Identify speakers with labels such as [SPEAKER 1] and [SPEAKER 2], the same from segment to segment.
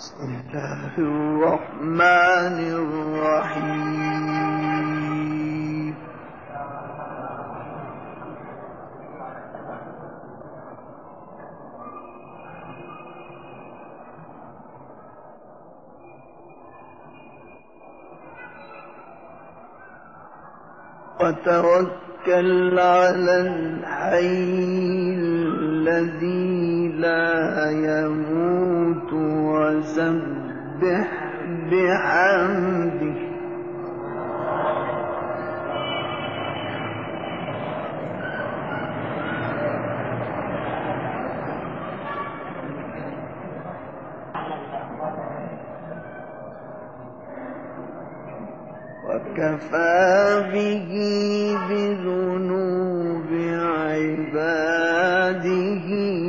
[SPEAKER 1] بسم الله الرحمن الرحيم. وتوكل على الحي الذي لا يموت وسبح بحمده وكفى به بذنوب عباده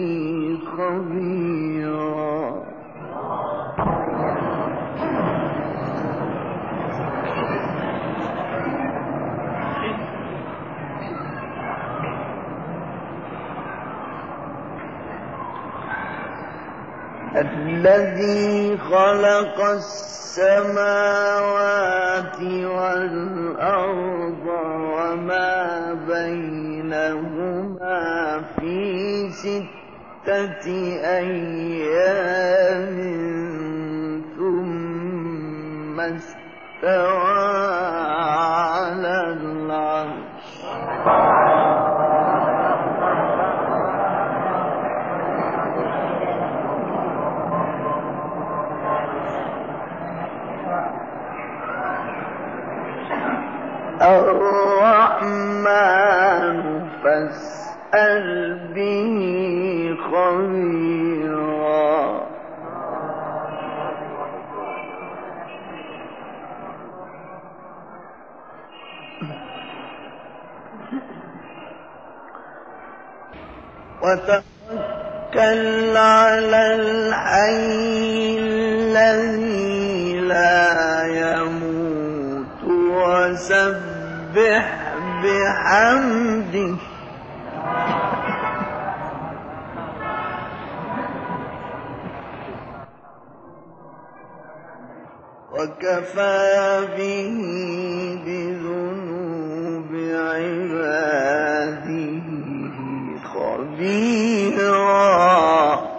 [SPEAKER 1] خبيرا. الذي خلق السماوات والأرض وما بينهما في 6 أيام ثم استوى على العرش. الرحمن فاسأل به خبيرا. وتوكل على الحي الذي لا يموت وسبح بحمده وكفى به بذنوب عباده خبيرا.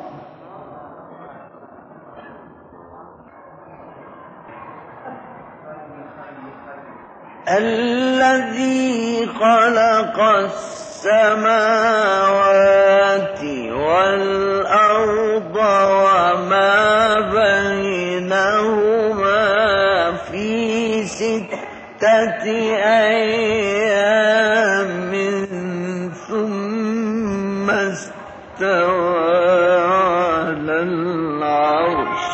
[SPEAKER 1] الذي خلق السماوات والأرض وما بينهما في 6 أيام ثم استوى على العرش.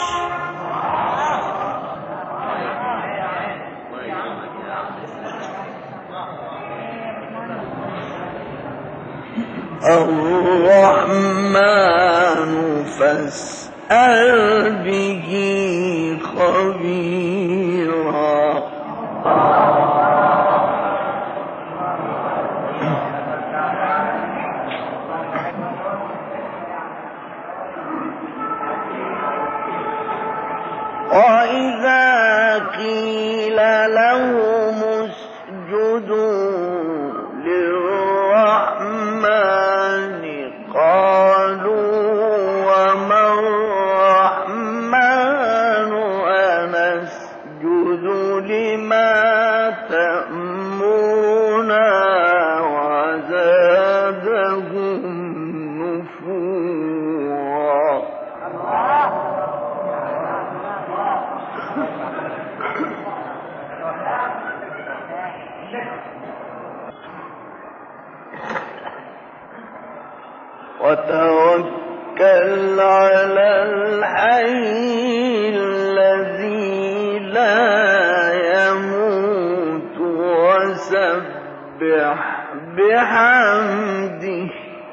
[SPEAKER 1] الرحمن فاسأل به خبيرا. وإذا قيل لهم اسجدوا للرحمن قالوا وما الرحمن أنسجد لما تأمرنا وزادهم نفورا. وتوكل على الحي الذي لا يموت وسبح بحمده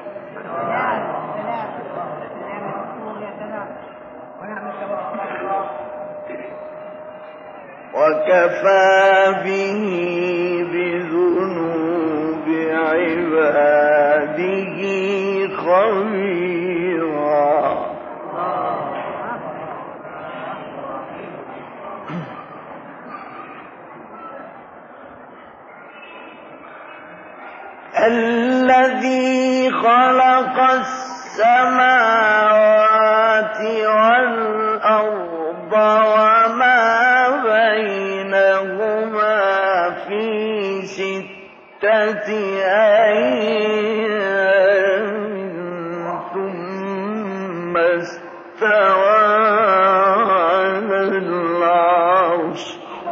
[SPEAKER 1] وكفى به بذنوب عباده خبيرا. الذي خلق السماوات والأرض وما بينهما في 6 أيام ثم استوى على العرش.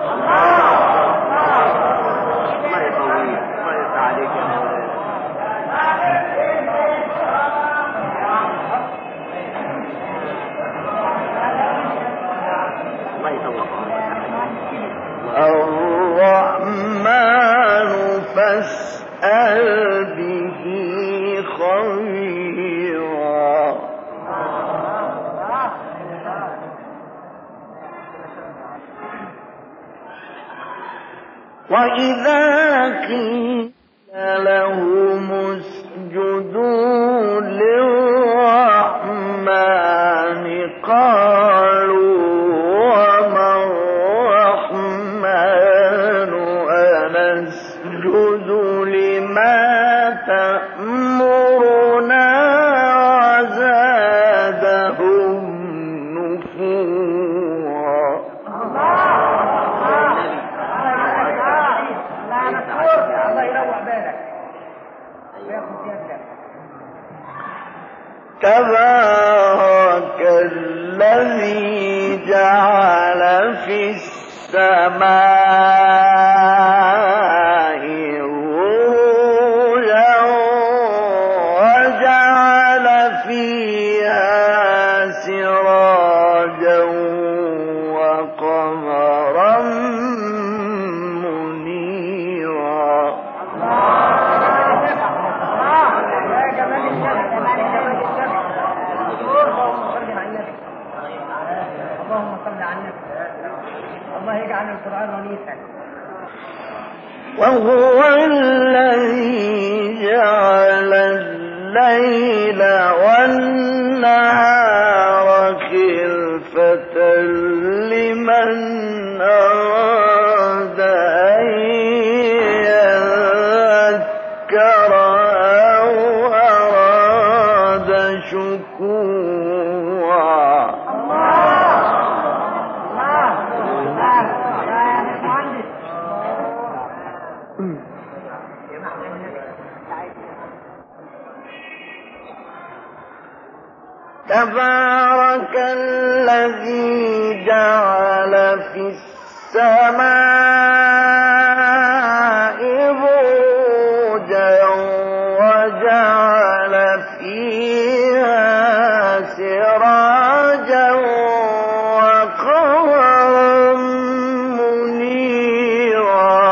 [SPEAKER 1] الرحمن فاسأل به خبيرا. وإذا قيل لهم اسجدوا للرحمن قالوا وما الرحمن أنسجد لما تأمرنا وزادهم نفورا. تبارك الذي جعل في السماء بروجا وجعل فيها سراجا وقمرا منيرا.
[SPEAKER 2] اللهم صل على النبي. الله يجعل القرآن ونيسا.
[SPEAKER 1] وهو الذي جعل الليل والنهار خلفة لمن أراد أن يذكر أو أراد شكورا. تبارك الذي جعل في السماء بروجا وجعل فيها سراجا وقمرا منيرا.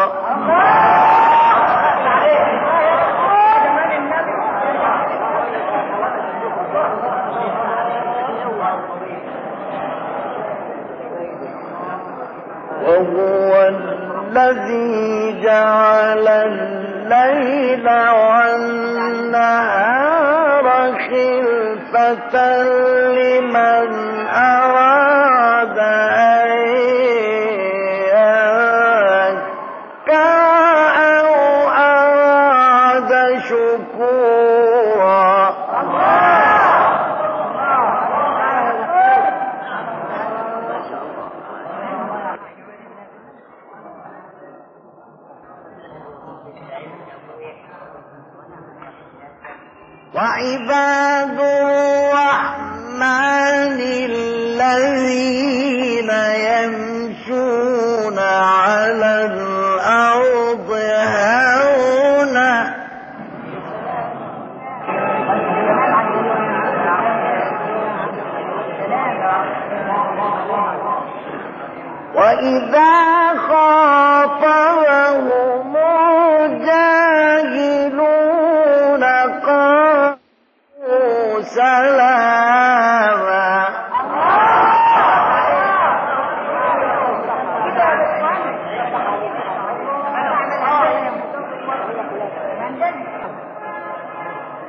[SPEAKER 1] وهو الذي جعل الليل والنهار خلفة لمن أراد أن يذكر أو أراد شكورا. وعباد الرحمن الذين يمشون على الأرض هونا وإذا خاطبهم الجاهلون قالوا سلاما.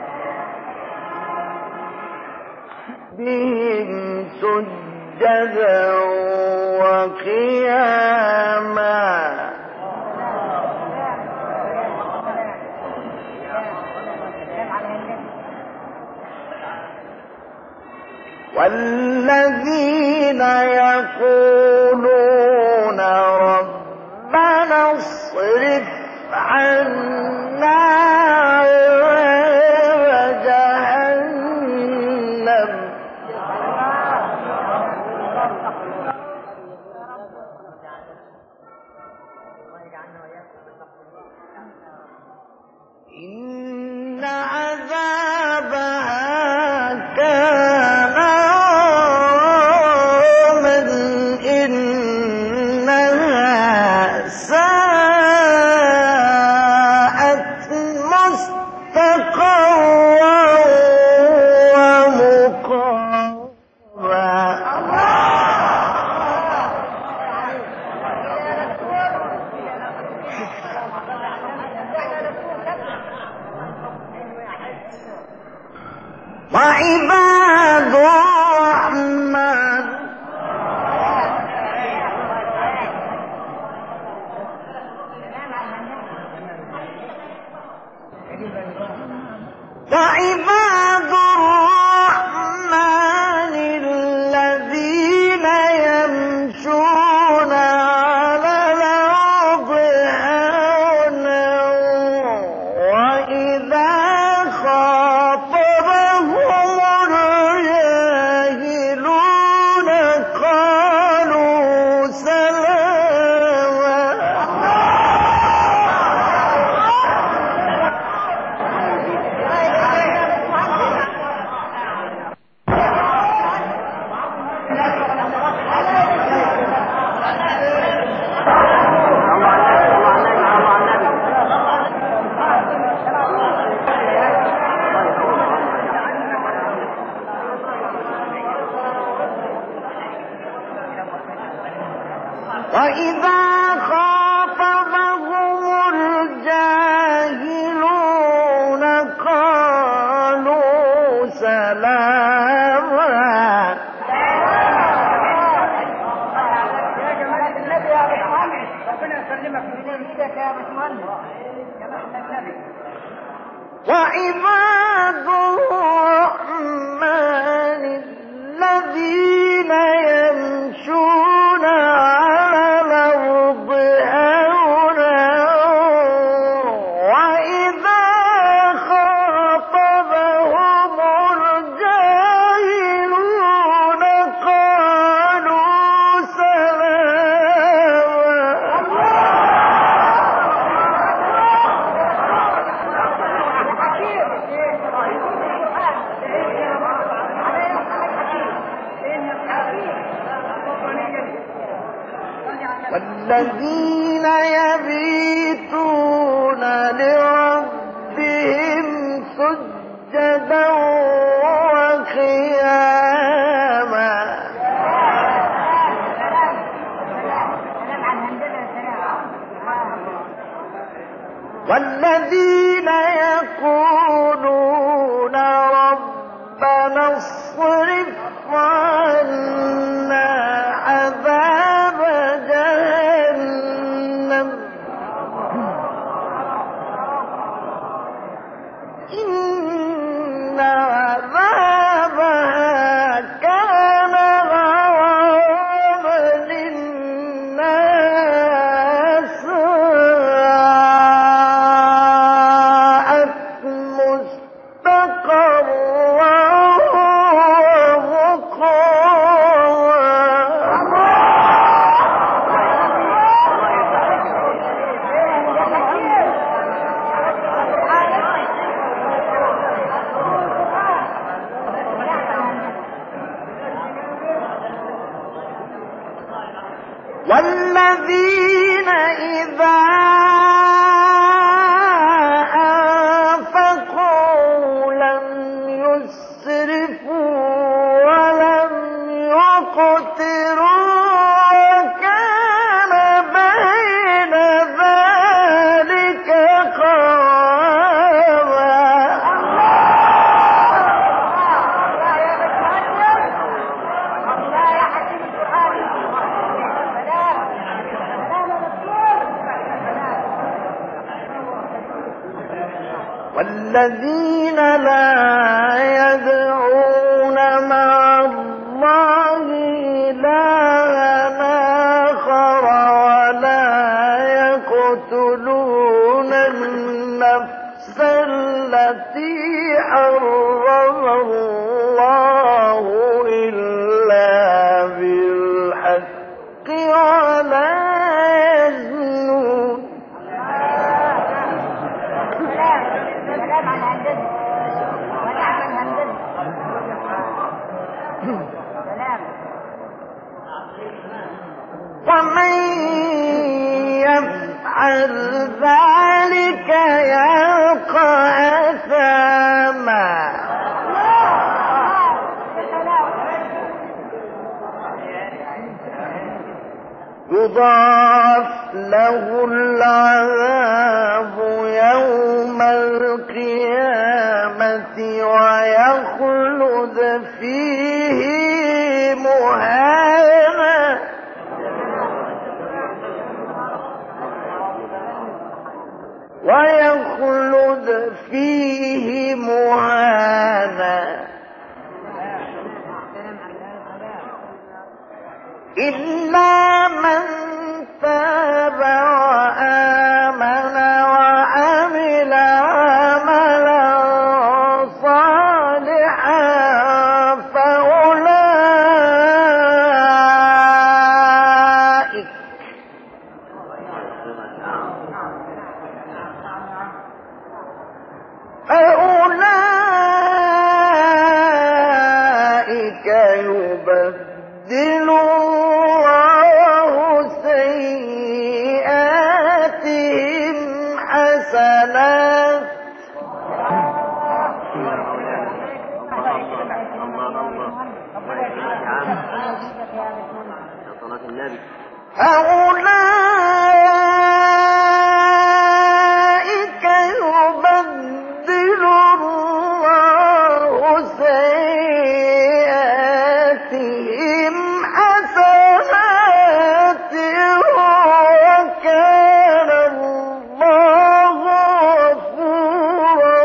[SPEAKER 1] بهم سجدا وقياما والذين يقولون ربنا اصرف عنا عذاب جهنم إن عذابها كان غراما إنها ساءت مستقرا ومقاما وعباد الرحمن وعباد الرحمن الذين يمشون على الأرض هونا وإذا خاطبهم الجاهلون قالوا سلاما وإذا خاطبهم الجاهلون قالوا سلاما
[SPEAKER 2] يا جماعة النبي يا باشمهندس ربنا يسلمك من ايدك يا باشمهندس جماعة النبي
[SPEAKER 1] وعباد الرحمن الذين يمشون على الأرض هونا وإذا خاطبهم الجاهلون قالوا والذين يبيتون لربهم سجدا وقياما والذين يقولون ربنا اصرف عنا عذاب جهنم إن عذابها كان غراما إنها ساءت مستقرا والذين إذا أنفقوا لم يسرفوا ولم يقتروا وكان بين ذلك قواما والذين لا يدعون مع الله إلها آخر ولا يقتلون النفس التي حرم الله إلا بالحق ولا يزنون.
[SPEAKER 2] سلام على هندسة ونعم الهندسة. سلام.
[SPEAKER 1] ومن يفعل ذلك يلقى أثاما يضاعف له العذاب يوم القيامة ويخلد فيه مهانا إلا من تاب وآمن وعمل عملا صالحا فأولئك يبدل الله سيئاتهم حسنات أولئك يبدل الله سيئاتهم حسنات وكان الله غفورا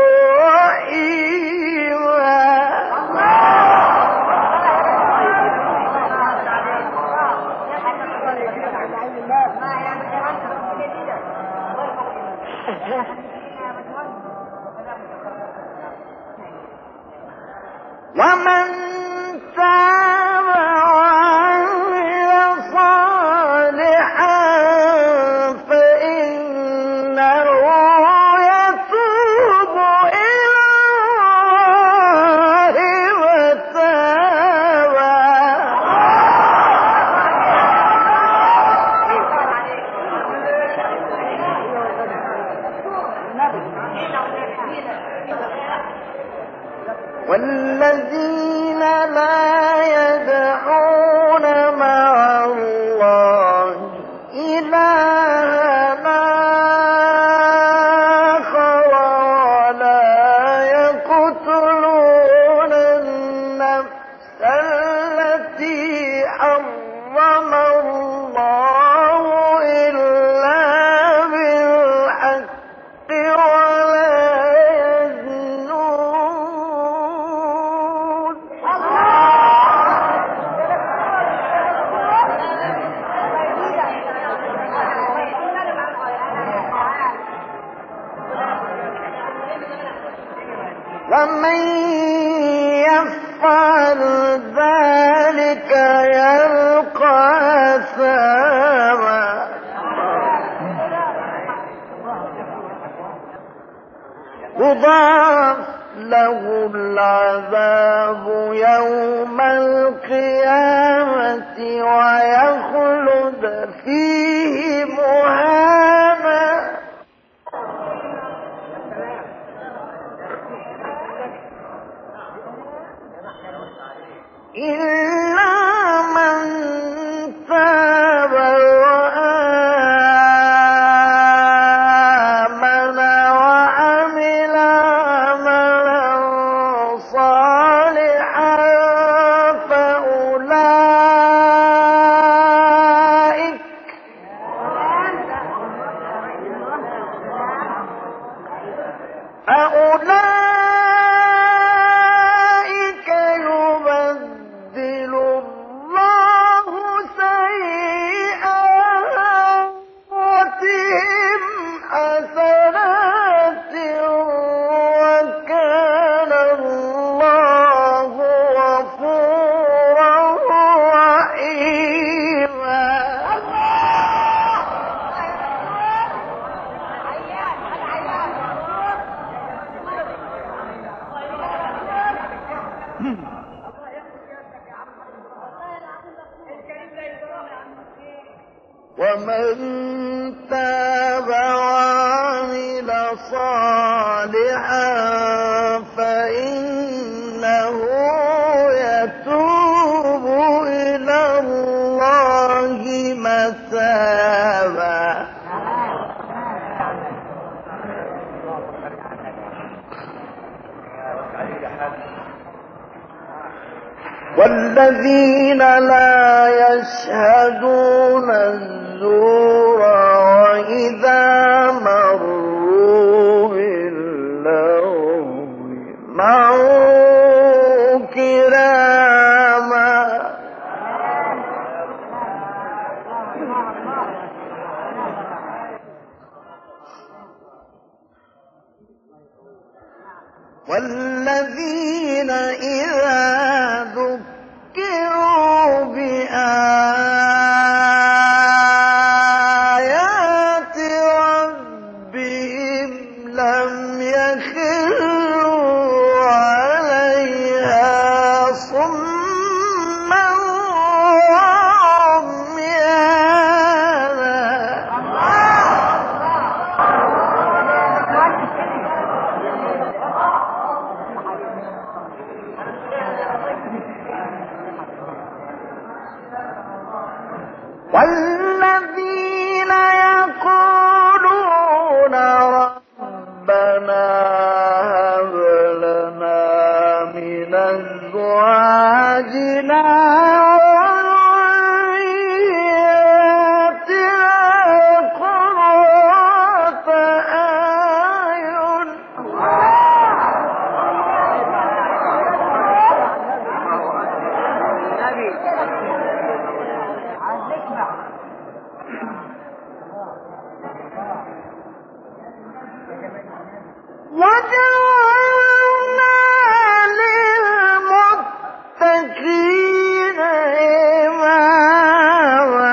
[SPEAKER 1] رحيما. ومن تاب وعمل صالحا فإنه يتوب إلى الله متابا. والذين لا يدعون مع الله إلها آخر ولا يقتلون النفس التي حرم الله إلا بالحق ولا يزنون. ومن يفعل ذلك يلقى أثاما يضاعف له العذاب يوم القيامة ويخلد فيه مهانا إلا من تاب وآمن وعمل عملا صالحا فأولئك ومن تاب وعمل صالحا فإنه يتوب إلى الله متابا. والذين لا يشهدون الزور وإذا مروا باللغو مروا كراما. والذين إذا ذكروا بآيات ربهم لم يخروا عليها صما وعميانا. والذين يقولون ربنا هب لنا من أزواجنا وذرياتنا قرة أعين. وجعلنا للمتقين إماما.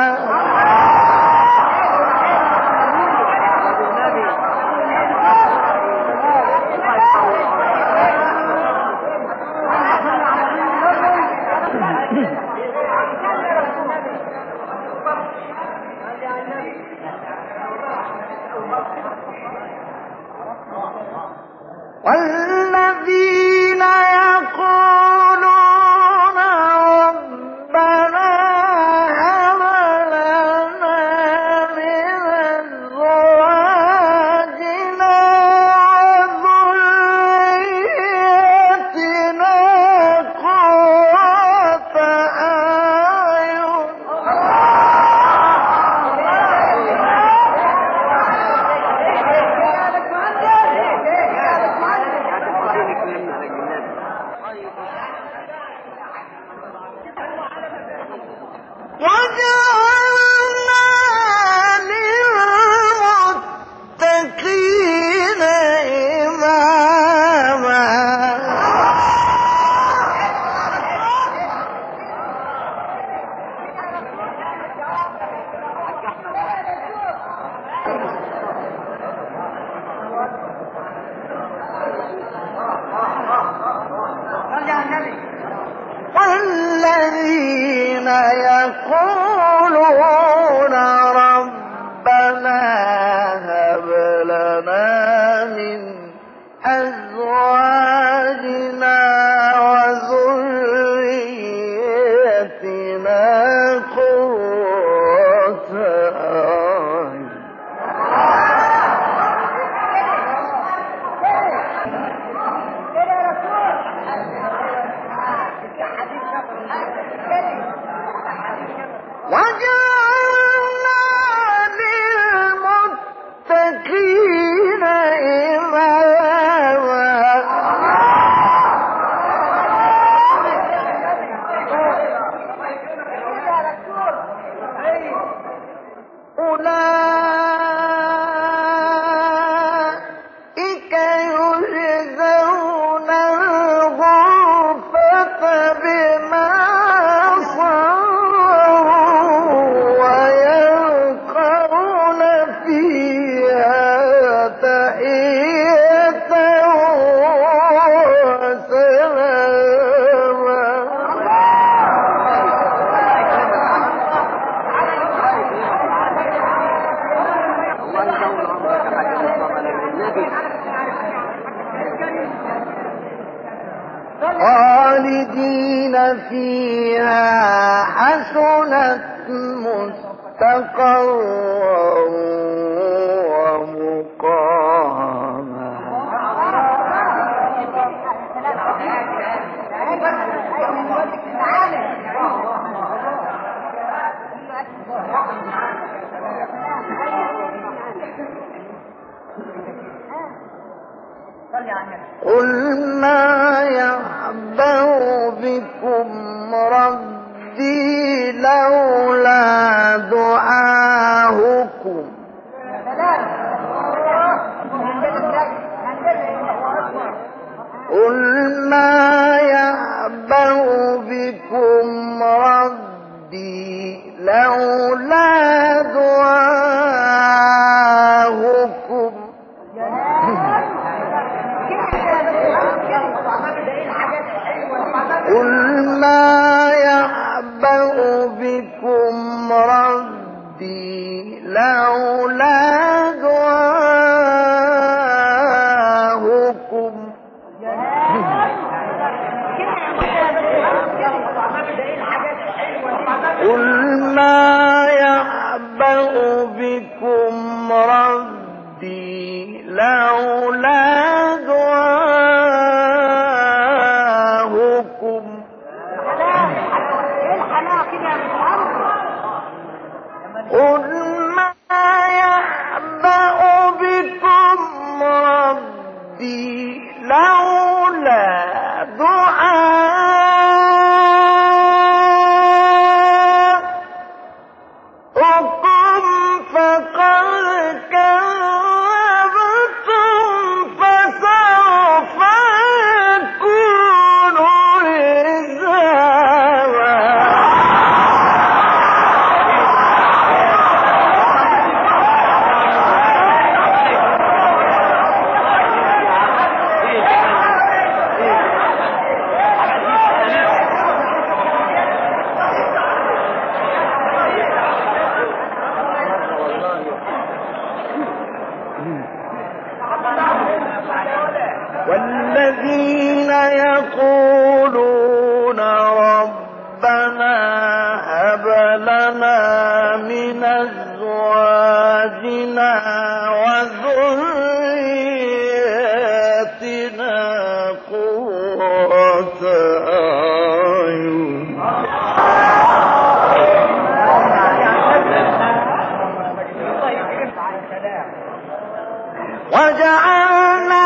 [SPEAKER 1] والذين يقولون ربنا هب لنا من أزواجنا وذرياتنا قرة أعين. وجعلنا للمتقين إماما. والذين يقولون ربنا هب لنا من أزواجنا وذرياتنا قرة أعين. فيها حسنت مستقرا ومقاما. قل ما يعبأ بكم ربي لولا دعاؤكم قل ما يعبأ بكم ربي لولا دعاؤكم قل ما يعبأ بكم ربي لولا دعاؤكم قل ما يعبأ بكم ربي لولا دعاؤكم قل ما يعبأ بكم ربي لولا دعاؤكم فقد كذبتم فسوف يكون لزاما. والذين يقولون ربنا هب لنا من أزواجنا وذرياتنا قرة أعين وجعلنا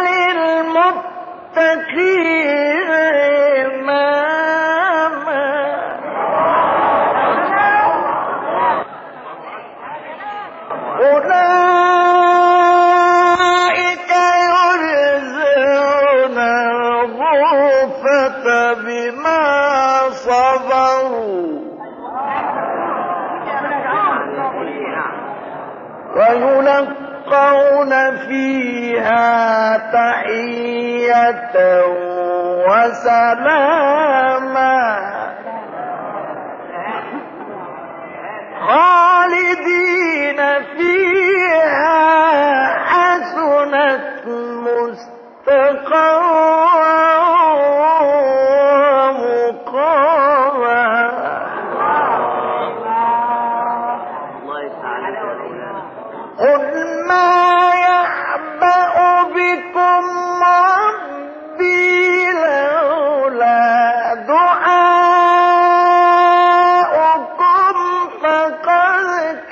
[SPEAKER 1] للمتقين إماما. أولئك يجزون الغرفة بما صبروا ويلقون فيها تحية وسلاما خالدين فيها حسنت مستقرا ومقاما. قل ما يعبأ بكم ربي لولا دعاؤكم فقد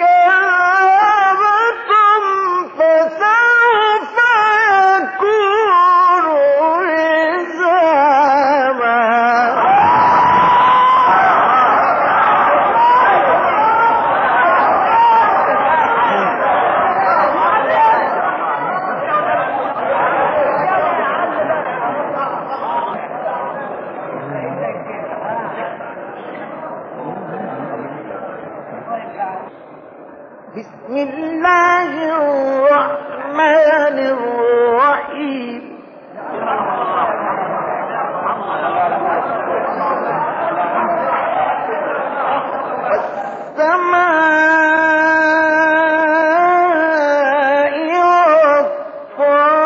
[SPEAKER 1] كذبتم فسوف يكون لزاما. بسم الله الرحمن الرحيم. والسماء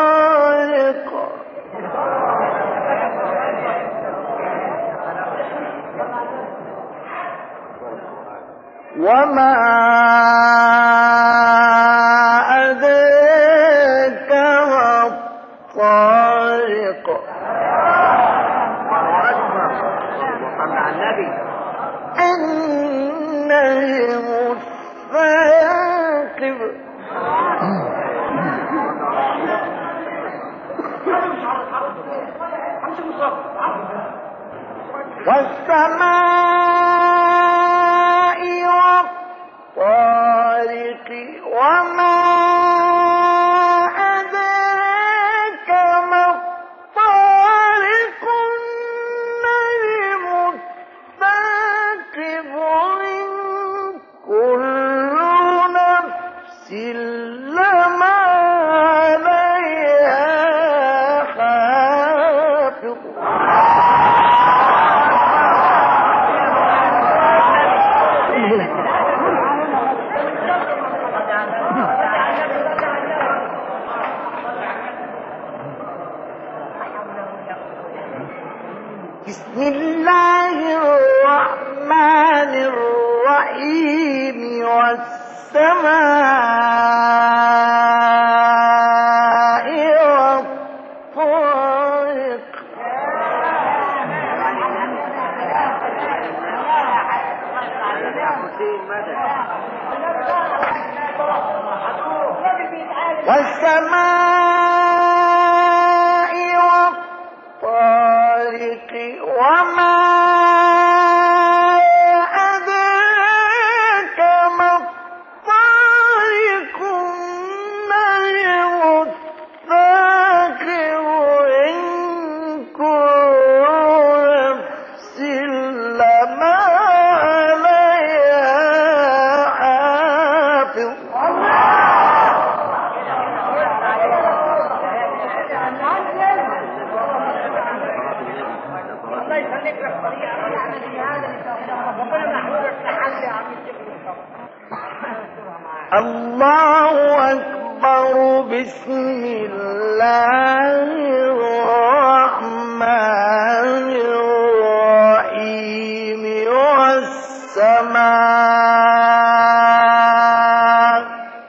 [SPEAKER 1] والطارق وما أدريك ما الطارق النجم الثاقب والسماء والطارق وما أدراك ما الطارق النجم الثاقب إن كل نفس لما عليها حافظ بسم الله الرحمن الرحيم والسماء والطارق والسماء والطارق وما أدراك ما الطارق النجم الثاقب إن كل نفس لما عليها حافظ الله أكبر بسم الله الرحمن الرحيم والسماء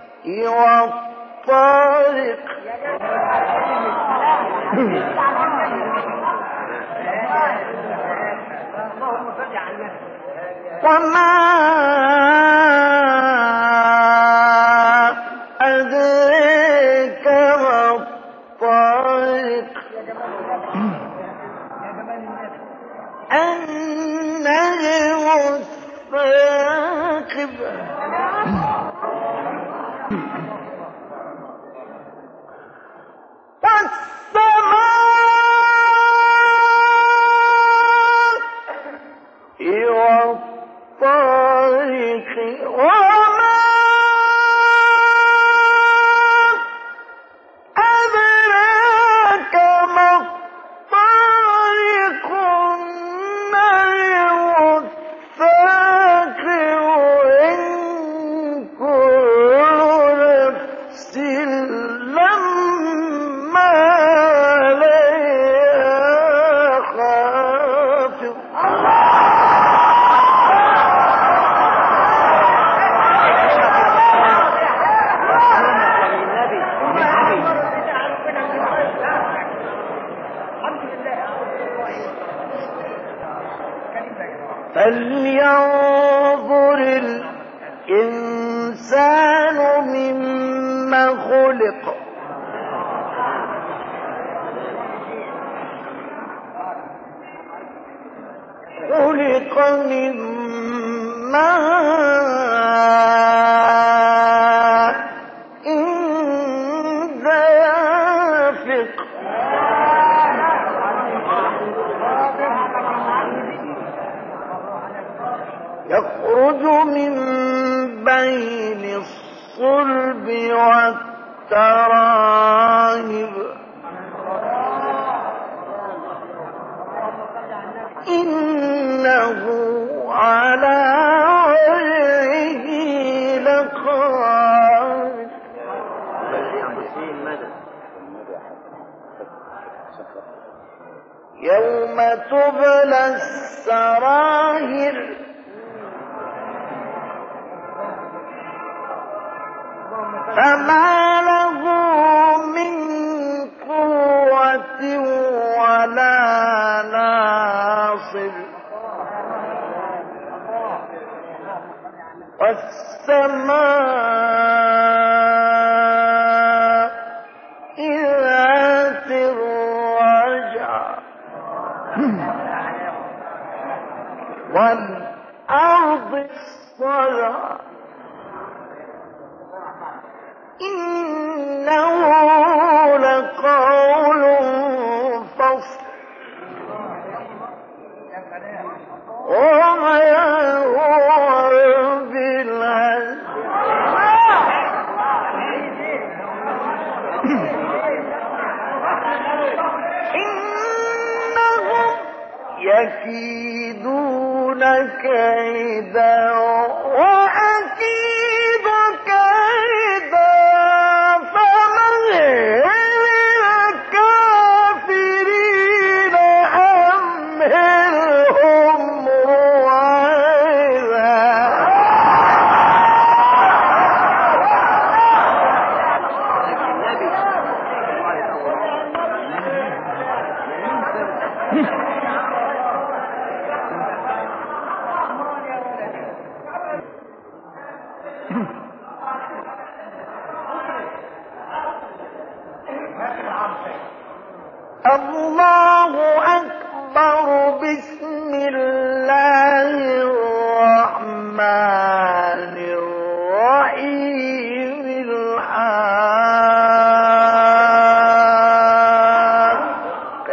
[SPEAKER 1] والطارق وما أدريك ما الطارق النجم الثاقب والطارق وما أدراك ما الطارق النجم الثاقب إن كل نفس لما عليها حافظ فلينظر الإنسان مما خلق خلق من ماء دافق يخرج من بين الصلب والترائب إنه على وجهه لقادر يوم تبلى السرائر فما له من قوة ولا ناصر والسماء ذات الرجع والأرض الصلع إنه لقول فصل وما هو بالهزل إنهم يكيدون كيدا وأكيد كيدا فمهل الكافرين أمهلهم رويدا الله أكبر بسم الله الرحمن الرحيم الحق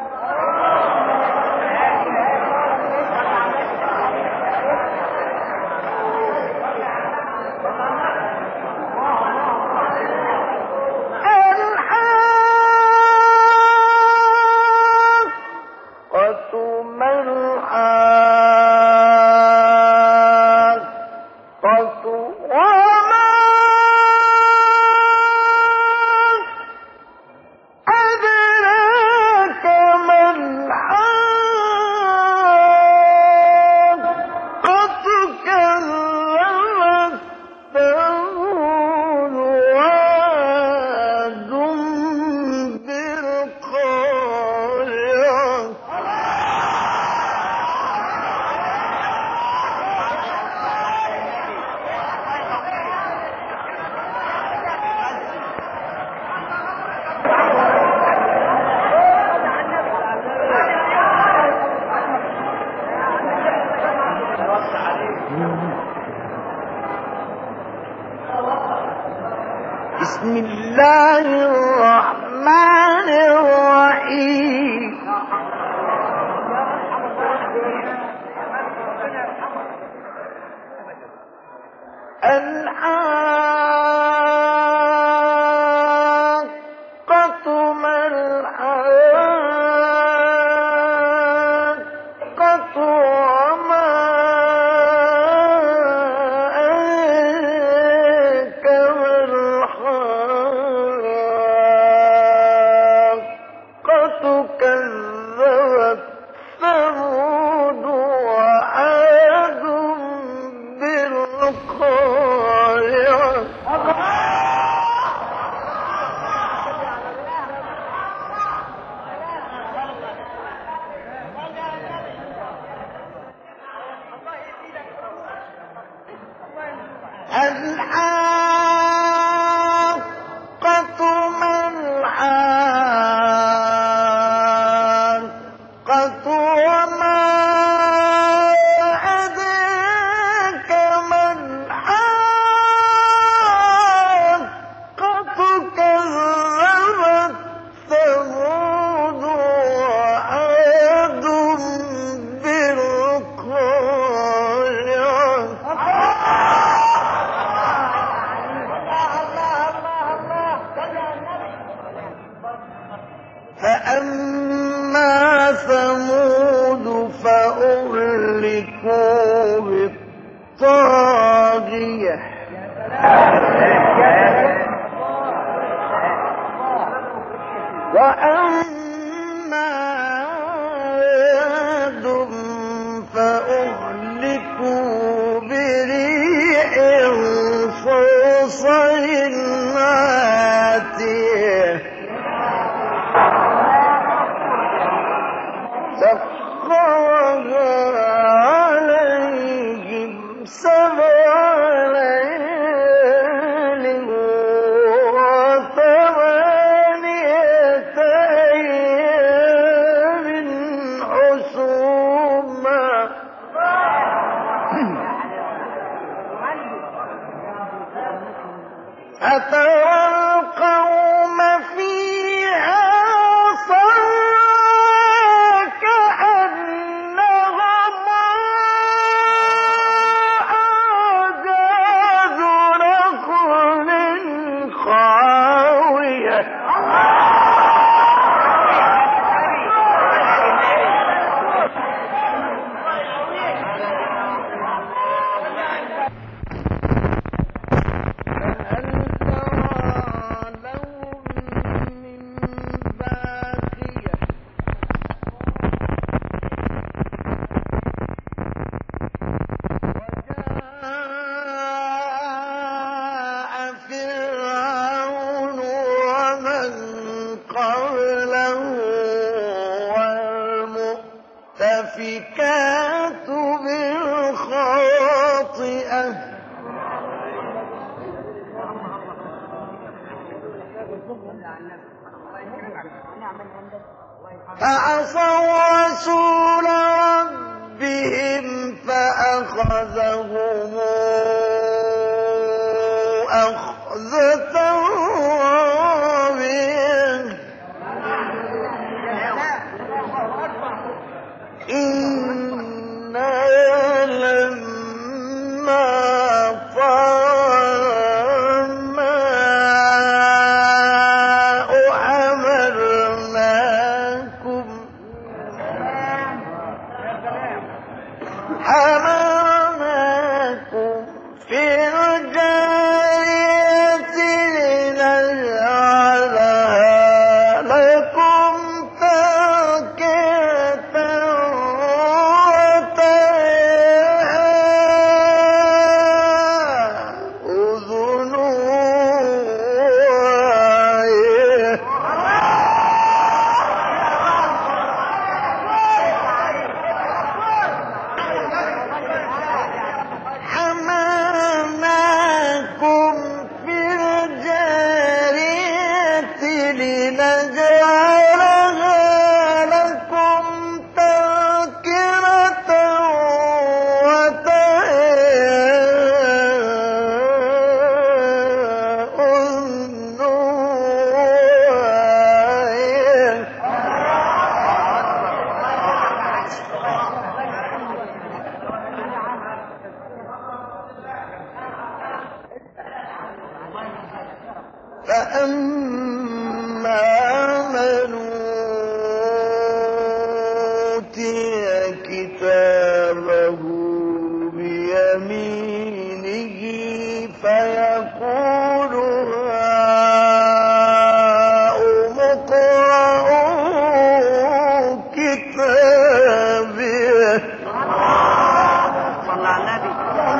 [SPEAKER 1] بسم الله الرحمن الرحيم الحاقة ما الحاقة وما أدراك ما الحاقة كذبت ثمود وعاد بالقارعة الحاقة ما الحاقة وما أدراك ما الحاقة كذبت ثمود وعاد بالقارعة فأما ثمود فأهلكوا بالطاغية وأما عاد فأهلكوا بريح صرصر 7 ليال و8 أيام حسوما أترى القوم فيها صرعى كأنهم أعجاز نخل خاوية والمؤتفكات بالخاطئة فعصوا رسول ربهم فأخذهم أخذة رابية إنا لما طغى الماء حملناكم في الجارية لنجعلها لكم تذكرة وتعيها أذن واعية حملناكم في الجارية لنجعلها لكم تذكرة وتعيها أذن واعية فأما من أوتي كتابه بيمينه فيقول هاؤم اقرءوا كتابيه
[SPEAKER 2] صلى على النبي.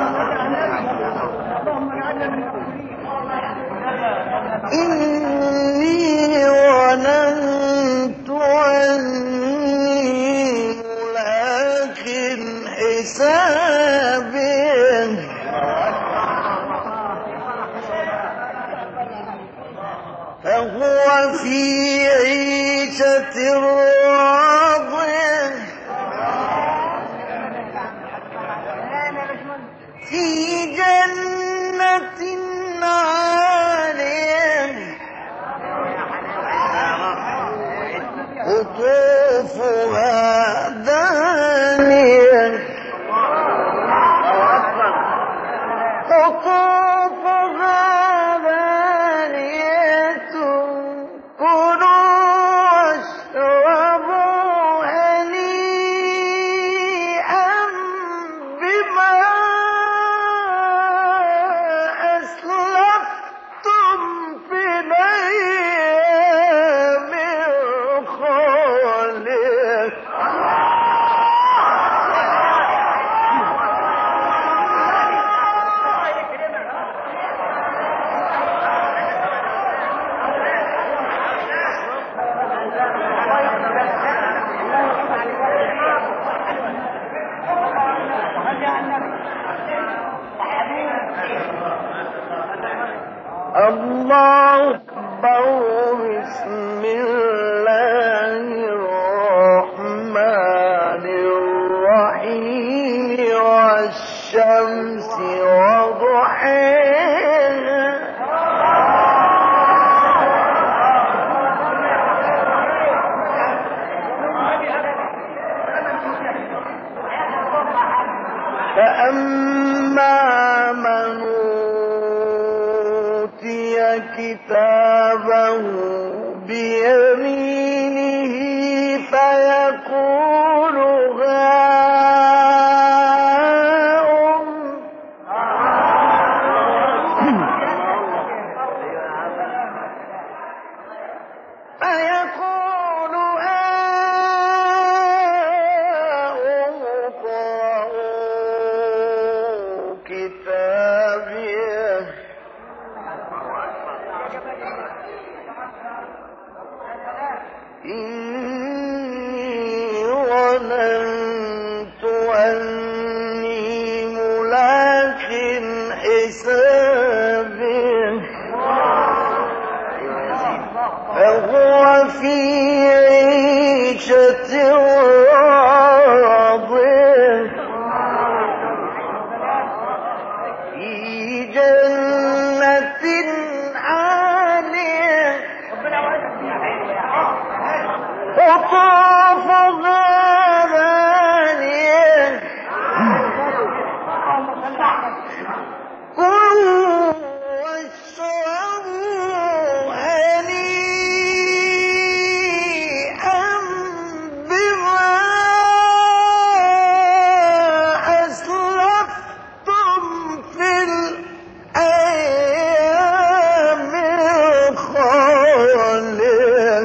[SPEAKER 1] إني ظننت أني ملاق حسابي فهو في عيشة راضية في جنة عالية قطوفها دانية قطوفها دانية كلوا واشربوا هنيئا بما أسلفتم الله أكبر. بسم الله الرحمن الرحيم والشمس وضحاها فأما من أوتي كتابه بيمينه فيقول هاؤم اقرءوا كتابيه إني ظننت أني ملاق حسابيه فهو في عيشة راضية في جنة عالية قطوفها دانية كلوا واشربوا هنيئا بما أسلفتم في الأيام الخالية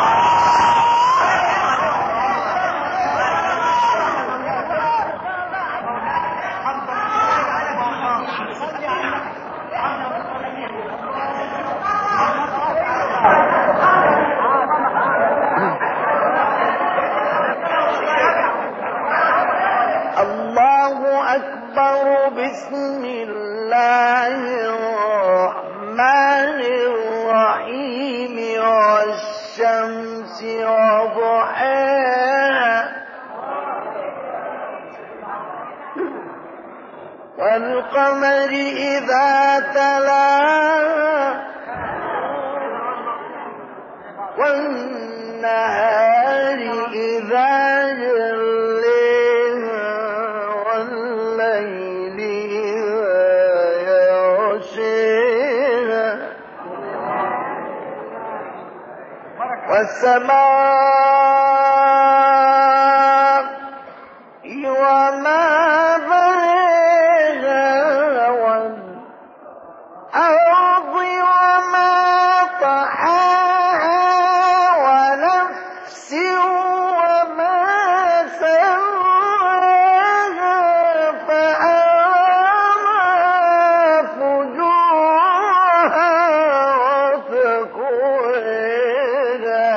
[SPEAKER 1] الله أكبر. بسم الله الرحمن الرحيم والشمس وضحاها والقمر إذا تلاها والنهار إذا جليها والليل إذا يغشيها والسماء وما بنيها والأرض وما طحاها ونفس وما سواها فألهمها فجورها وتقواها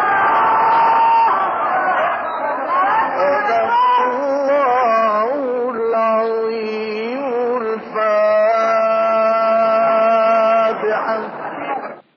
[SPEAKER 1] صدق الله العظيم. الفاتحة.